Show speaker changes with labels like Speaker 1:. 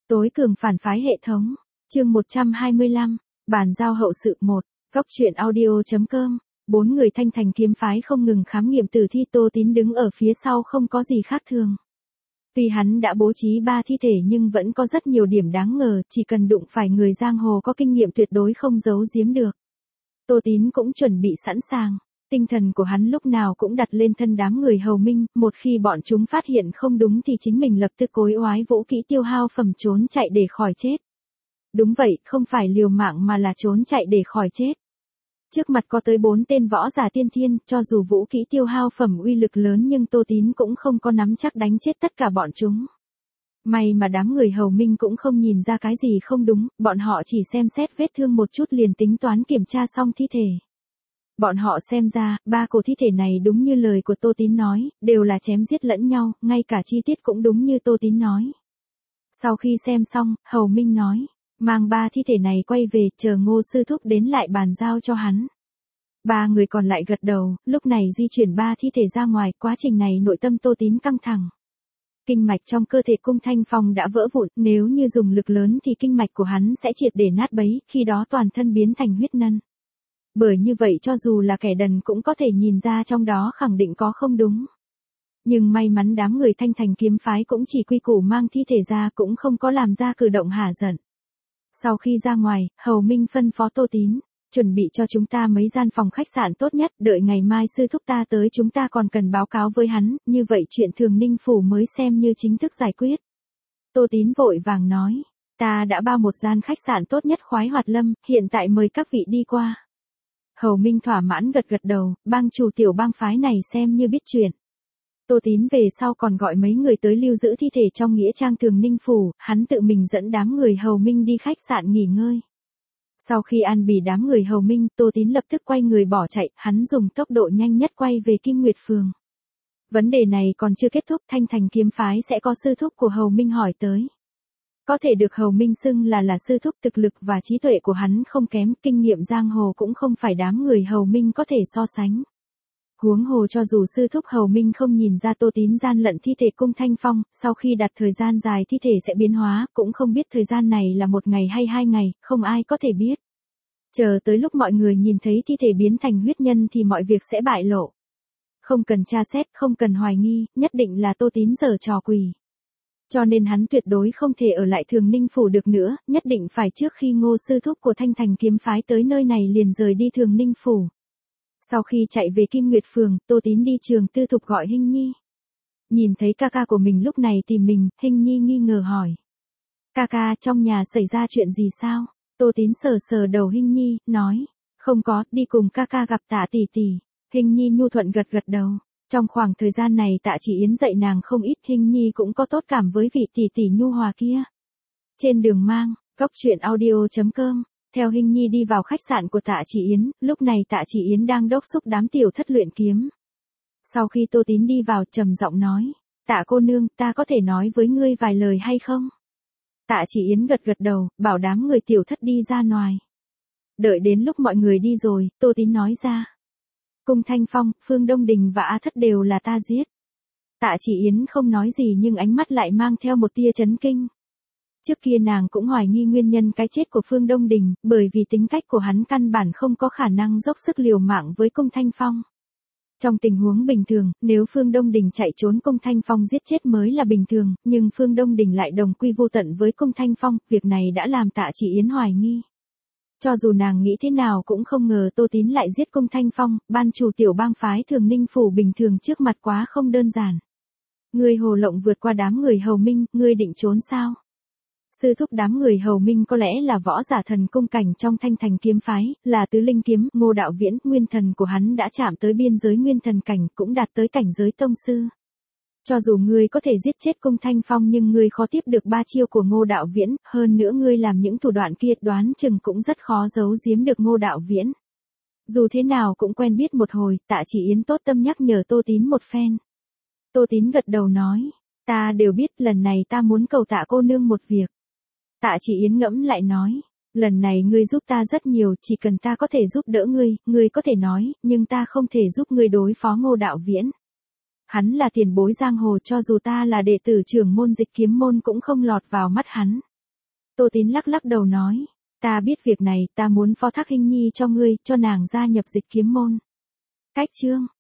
Speaker 1: Tối cường phản phái hệ thống. Chương 125. Bàn giao hậu sự 1. Góc truyện audio.com. 4 người Thanh Thành kiếm phái không ngừng khám nghiệm tử thi. Tô Tín đứng ở phía sau không có gì khác thường. Tuy hắn đã bố trí 3 thi thể nhưng vẫn có rất nhiều điểm đáng ngờ, chỉ cần đụng phải người giang hồ có kinh nghiệm tuyệt đối không giấu giếm được. Tô Tín cũng chuẩn bị sẵn sàng. Tinh thần của hắn lúc nào cũng đặt lên thân đám người hầu minh, một khi bọn chúng phát hiện không đúng thì chính mình lập tức cối oái vũ kỹ tiêu hao phẩm trốn chạy để khỏi chết. Đúng vậy, không phải liều mạng mà là trốn chạy để khỏi chết. Trước mặt có tới 4 tên võ giả tiên thiên, cho dù vũ kỹ tiêu hao phẩm uy lực lớn nhưng Tô Tín cũng không có nắm chắc đánh chết tất cả bọn chúng. May mà đám người hầu minh cũng không nhìn ra cái gì không đúng, bọn họ chỉ xem xét vết thương một chút liền tính toán kiểm tra xong thi thể. Bọn họ xem ra, 3 cổ thi thể này đúng như lời của Tô Tín nói, đều là chém giết lẫn nhau, ngay cả chi tiết cũng đúng như Tô Tín nói. Sau khi xem xong, Hầu Minh nói, mang 3 thi thể này quay về, chờ Ngô sư thúc đến lại bàn giao cho hắn. 3 người còn lại gật đầu, lúc này di chuyển 3 thi thể ra ngoài, quá trình này nội tâm Tô Tín căng thẳng. Kinh mạch trong cơ thể Cung Thanh Phong đã vỡ vụn, nếu như dùng lực lớn thì kinh mạch của hắn sẽ triệt để nát bấy, khi đó toàn thân biến thành huyết nân. Bởi như vậy cho dù là kẻ đần cũng có thể nhìn ra trong đó khẳng định có không đúng. Nhưng may mắn đám người Thanh Thành kiếm phái cũng chỉ quy củ mang thi thể ra, cũng không có làm ra cử động hả giận. Sau khi ra ngoài, Hầu Minh phân phó Tô Tín, chuẩn bị cho chúng ta mấy gian phòng khách sạn tốt nhất, đợi ngày mai sư thúc ta tới chúng ta còn cần báo cáo với hắn, như vậy chuyện Thường Ninh Phủ mới xem như chính thức giải quyết. Tô Tín vội vàng nói, ta đã bao một gian khách sạn tốt nhất Khoái Hoạt Lâm, hiện tại mời các vị đi qua. Hầu Minh thỏa mãn gật gật đầu, bang chủ tiểu bang phái này xem như biết chuyện. Tô Tín về sau còn gọi mấy người tới lưu giữ thi thể trong nghĩa trang Thường Ninh Phủ, hắn tự mình dẫn đám người Hầu Minh đi khách sạn nghỉ ngơi. Sau khi an bỉ đám người Hầu Minh, Tô Tín lập tức quay người bỏ chạy, hắn dùng tốc độ nhanh nhất quay về Kim Nguyệt Phường. Vấn đề này còn chưa kết thúc, Thanh Thành kiếm phái sẽ có sư thúc của Hầu Minh hỏi tới. Có thể được Hầu Minh xưng là sư thúc, thực lực và trí tuệ của hắn không kém, kinh nghiệm giang hồ cũng không phải đám người Hầu Minh có thể so sánh. Huống hồ cho dù sư thúc Hầu Minh không nhìn ra Tô Tín gian lận thi thể Cung Thanh Phong, sau khi đặt thời gian dài thi thể sẽ biến hóa, cũng không biết thời gian này là 1 ngày hay 2 ngày, không ai có thể biết. Chờ tới lúc mọi người nhìn thấy thi thể biến thành huyết nhân thì mọi việc sẽ bại lộ. Không cần tra xét, không cần hoài nghi, nhất định là Tô Tín giở trò quỷ. Cho nên hắn tuyệt đối không thể ở lại Thường Ninh Phủ được nữa, nhất định phải trước khi Ngô sư thúc của Thanh Thành kiếm phái tới nơi này liền rời đi Thường Ninh Phủ. Sau khi chạy về Kim Nguyệt Phường, Tô Tín đi trường tư thục gọi Hinh Nhi. Nhìn thấy ca ca của mình lúc này tìm mình, Hinh Nhi nghi ngờ hỏi. Ca ca, trong nhà xảy ra chuyện gì sao? Tô Tín sờ sờ đầu Hinh Nhi, nói. Không có, đi cùng ca ca gặp Tạ tỷ tỷ. Hinh Nhi nhu thuận gật gật đầu. Trong khoảng thời gian này Tạ Chỉ Yến dạy nàng không ít, Hinh Nhi cũng có tốt cảm với vị tỷ tỷ nhu hòa kia. Trên đường mang, góc truyện audio.com. Theo Hinh Nhi đi vào khách sạn của Tạ Chỉ Yến, lúc này Tạ Chỉ Yến đang đốc thúc đám tiểu thất luyện kiếm. Sau khi Tô Tín đi vào, trầm giọng nói, Tạ cô nương, ta có thể nói với ngươi vài lời hay không? Tạ Chỉ Yến gật gật đầu, bảo đám người tiểu thất đi ra ngoài. Đợi đến lúc mọi người đi rồi, Tô Tín nói ra. Cung Thanh Phong, Phương Đông Đình và A Thất đều là ta giết. Tạ Chỉ Yến không nói gì nhưng ánh mắt lại mang theo một tia chấn kinh. Trước kia nàng cũng hoài nghi nguyên nhân cái chết của Phương Đông Đình, bởi vì tính cách của hắn căn bản không có khả năng dốc sức liều mạng với Cung Thanh Phong. Trong tình huống bình thường, nếu Phương Đông Đình chạy trốn Cung Thanh Phong giết chết mới là bình thường, nhưng Phương Đông Đình lại đồng quy vô tận với Cung Thanh Phong, việc này đã làm Tạ Chỉ Yến hoài nghi. Cho dù nàng nghĩ thế nào cũng không ngờ Tô Tín lại giết Cung Thanh Phong, ban chủ tiểu bang phái Thường Ninh Phủ bình thường trước mặt quá không đơn giản. Ngươi hồ lộng vượt qua đám người Hầu Minh, ngươi định trốn sao? Sư thúc đám người Hầu Minh có lẽ là võ giả thần cung cảnh trong Thanh Thành kiếm phái, là tứ linh kiếm, Ngô đạo viễn, nguyên thần của hắn đã chạm tới biên giới nguyên thần cảnh, cũng đạt tới cảnh giới tông sư. Cho dù ngươi có thể giết chết Cung Thanh Phong nhưng ngươi khó tiếp được 3 chiêu của Ngô đạo viễn, hơn nữa ngươi làm những thủ đoạn kia đoán chừng cũng rất khó giấu giếm được Ngô đạo viễn. Dù thế nào cũng quen biết một hồi, Tạ Chỉ Yến tốt tâm nhắc nhở Tô Tín một phen. Tô Tín gật đầu nói, ta đều biết, lần này ta muốn cầu Tạ cô nương một việc. Tạ Chỉ Yến ngẫm lại nói, lần này ngươi giúp ta rất nhiều, chỉ cần ta có thể giúp đỡ ngươi có thể nói, nhưng ta không thể giúp ngươi đối phó Ngô đạo viễn. Hắn là tiền bối giang hồ, cho dù ta là đệ tử trưởng môn Dịch Kiếm môn cũng không lọt vào mắt hắn. Tô Tín lắc lắc đầu nói, ta biết việc này, ta muốn phó thác Hinh Nhi cho ngươi, cho nàng gia nhập Dịch Kiếm môn. Cách chương